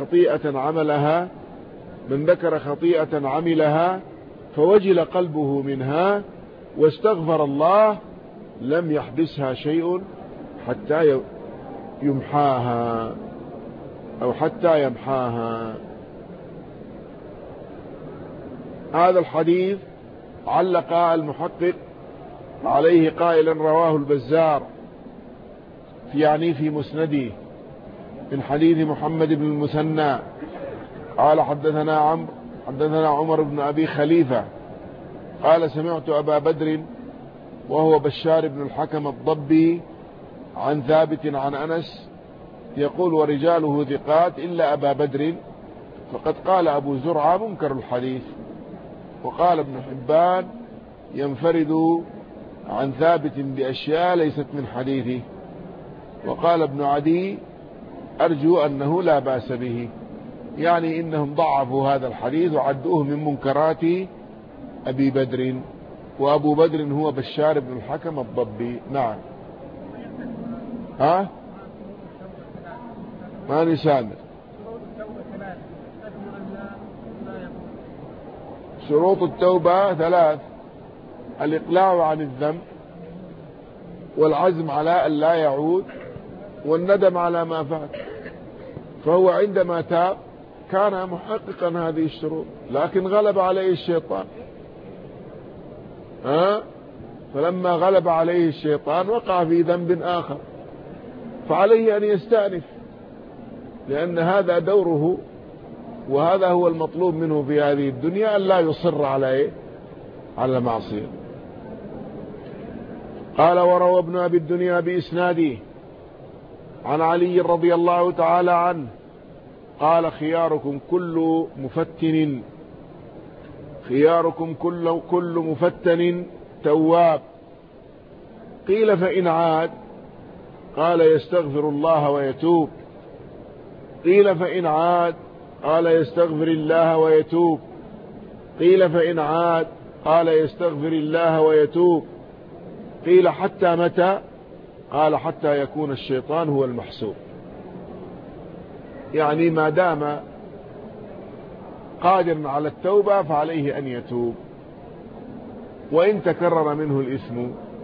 [SPEAKER 1] ذكر خطيئة عملها فوجل قلبه منها واستغفر الله لم يحبسها شيء حتى يمحاها. هذا الحديث علق المحقق عليه قائلا: رواه البزار في مسنده من حديث محمد بن المثنى قال: حدثنا عمر بن أبي خليفة قال: سمعت أبا بدر وهو بشار بن الحكم الضبي عن ثابت عن أنس يقول: ورجاله ثقات إلا أبا بدر فقد قال أبو زرعة منكر الحديث. وقال ابن حبان: ينفرد عن ثابت بأشياء ليست من حديثه. وقال ابن عدي: أرجو أنه لا بأس به، يعني إنهم ضعفوا هذا الحديث وعدوه من منكرات أبي بدر، وأبو بدر هو بشار بن الحكم الضبي. نعم. ماني سامع. شروط التوبة 3: الإقلاع عن الذنب، والعزم على أن لا يعود، والندم على ما فات. فهو عندما تاب كان محققا هذه الشروط، لكن غلب عليه الشيطان. فلما غلب عليه الشيطان وقع في ذنب آخر، فعليه أن يستأنف، لأن هذا دوره وهذا هو المطلوب منه في هذه الدنيا، أن لا يصر على معصية. قال: وروى ابن أبي الدنيا بإسناده عن علي رضي الله تعالى عنه قال: خياركم كل مفتن تواب. قيل: فإن عاد؟ قال: يستغفر الله ويتوب. قيل: فإن عاد؟ قال: يستغفر الله ويتوب. قيل: فإن عاد؟ قال: يستغفر الله ويتوب. قيل: حتى متى؟ قال: حتى يكون الشيطان هو المحسوب. يعني ما دام قادرا على التوبة فعليه أن يتوب، وإن تكرر منه الإثم.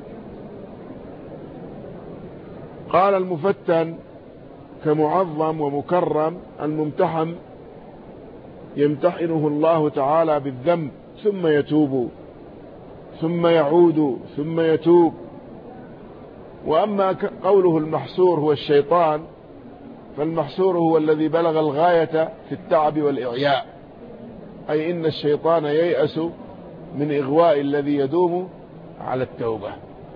[SPEAKER 1] قال: المفتن كمعظم ومكرم، الممتحن يمتحنه الله تعالى بالذنب ثم يتوب ثم يعود ثم يتوب. وأما قوله المحسور هو الشيطان، فالمحسور هو الذي بلغ الغاية في التعب والإعياء، أي إن الشيطان ييأس من إغواء الذي يدوم على التوبة.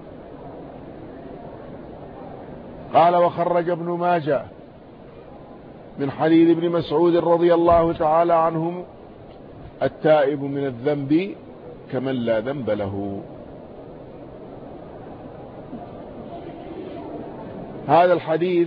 [SPEAKER 1] قال: وخرج ابن ماجه من حديث ابن مسعود رضي الله تعالى عنهم: التائب من الذنب كمن لا ذنب له. هذا الحديث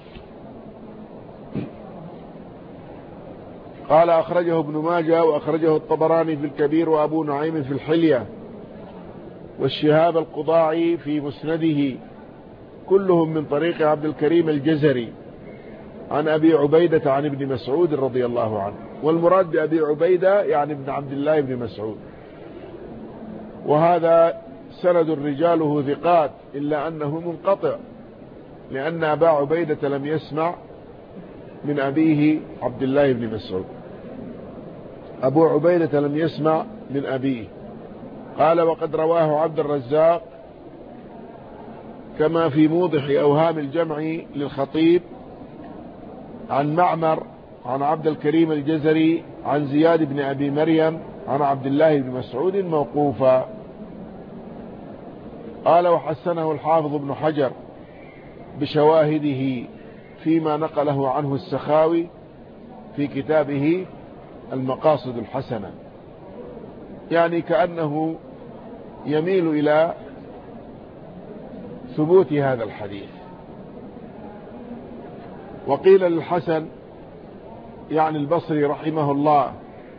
[SPEAKER 1] قال: أخرجه ابن ماجه وأخرجه الطبراني في الكبير وأبو نعيم في الحلية والشهاب القضاعي في مسنده، كلهم من طريق عبد الكريم الجزري عن أبي عبيدة عن ابن مسعود رضي الله عنه. والمراد بأبي عبيدة يعني ابن عبد الله بن مسعود. وهذا سند رجاله ثقات إلا أنه منقطع، لأن أبا عبيدة لم يسمع من أبيه عبد الله بن مسعود. أبو عبيدة لم يسمع من أبيه. قال: وقد رواه عبد الرزاق كما في موضح أوهام الجمع للخطيب عن معمر عن عبد الكريم الجزري عن زياد بن أبي مريم عن عبد الله بن مسعود موقوفا. قال: وحسنه الحافظ ابن حجر بشواهده فيما نقله عنه السخاوي في كتابه المقاصد الحسنة، يعني كأنه يميل إلى ثبوت هذا الحديث. وقيل للحسن يعني البصري رحمه الله: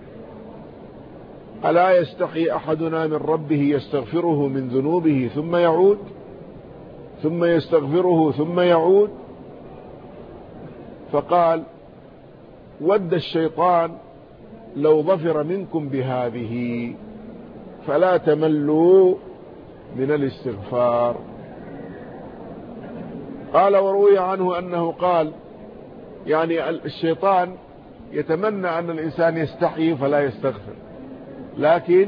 [SPEAKER 1] ألا يستحي أحدنا من ربه يستغفره من ذنوبه ثم يعود، ثم يستغفره ثم يعود؟ فقال: ود الشيطان لو ظفر منكم بهذه فلا تملوا من الاستغفار. قال: وروي عنه أنه قال، يعني الشيطان يتمنى أن الإنسان يستحي فلا يستغفر، لكن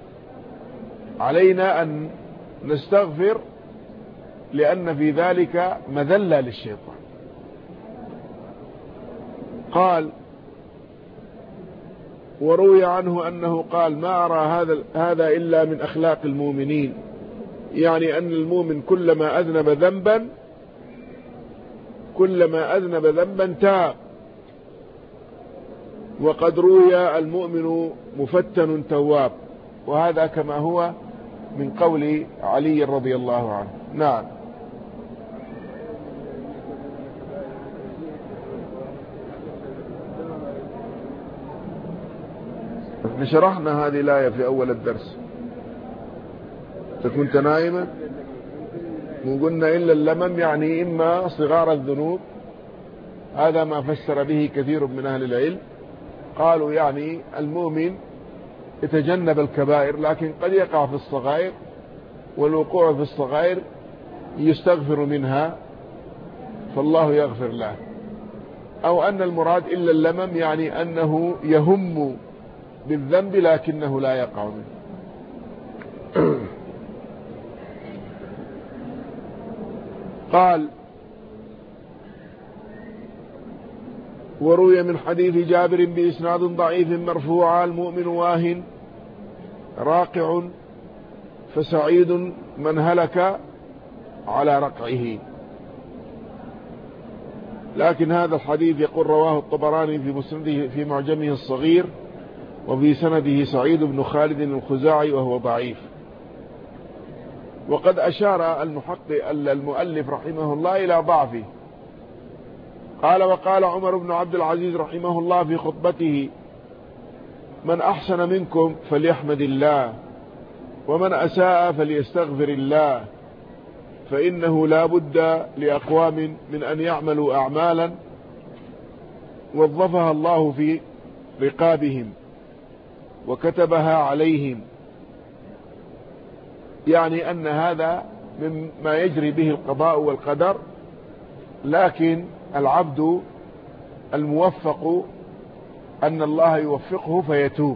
[SPEAKER 1] علينا أن نستغفر لأن في ذلك مذلة للشيطان. قال: وروي عنه أنه قال: ما أرى هذا إلا من أخلاق المؤمنين، يعني أن المؤمن كلما أذنب ذنبا تاب. وقد روي: المؤمن مفتن تواب، وهذا كما هو من قول علي رضي الله عنه. نعم. شرحنا هذه الآية في أول الدرس. كنت نائما، وقلنا إلا اللمم يعني إما صغار الذنوب، هذا ما فسر به كثير من أهل العلم، قالوا يعني المؤمن يتجنب الكبائر، لكن قد يقع في الصغائر، والوقوع في الصغائر يستغفر منها فالله يغفر له. أو أن المراد إلا اللمم يعني أنه يهم بالذنب لكنه لا يقع منه. قال: وروي من حديث جابر بإسناد ضعيف مرفوعا: المؤمن واهن راقع فسعيد من هلك على رقعه. لكن هذا الحديث يقول رواه الطبراني في مسنده في معجمه الصغير، وفي سنده سعيد بن خالد الخزاعي وهو ضعيف. وقد أشار المؤلف رحمه الله إلى ضعفه. قال: وقال عمر بن عبد العزيز رحمه الله في خطبته: من أحسن منكم فليحمد الله، ومن أساء فليستغفر الله، فإنه لا بد لأقوام من أن يعملوا أعمالا وظفها الله في رقابهم وكتبها عليهم، يعني أن هذا مما يجري به القضاء والقدر، لكن العبد الموفق أن الله يوفقه فيتوب.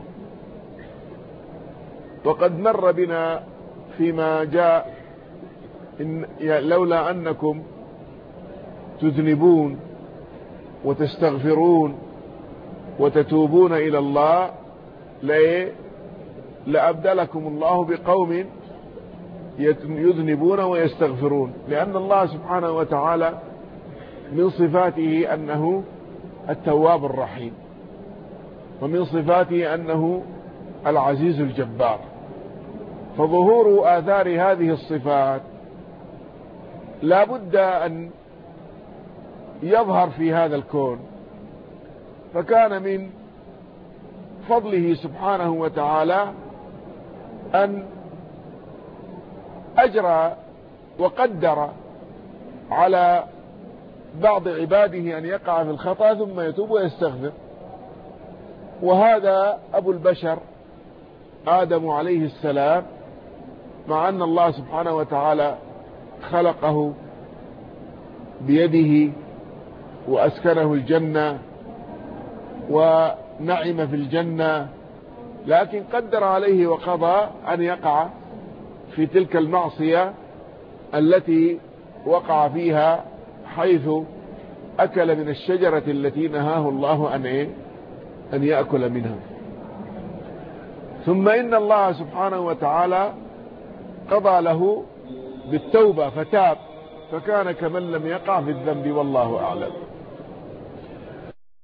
[SPEAKER 1] وقد مر بنا فيما جاء: إن لولا أنكم تذنبون وتستغفرون وتتوبون إلى الله لأبدلكم الله بقوم يذنبون ويستغفرون، لأن الله سبحانه وتعالى من صفاته أنه التواب الرحيم، ومن صفاته أنه العزيز الجبار. فظهور آثار هذه الصفات لا بد أن يظهر في هذا الكون، فكان من فضله سبحانه وتعالى أن أجرى وقدر على بعض عباده أن يقع في الخطأ ثم يتوب ويستغفر. وهذا أبو البشر آدم عليه السلام، مع أن الله سبحانه وتعالى خلقه بيده وأسكنه الجنة ونعم في الجنة، لكن قدر عليه وقضى أن يقع في تلك المعصية التي وقع فيها، حيث أكل من الشجرة التي نهاه الله أن يأكل منها. ثم إن الله سبحانه وتعالى قضى له بالتوبة فتاب، فكان كمن لم يقع في الذنب، والله أعلم.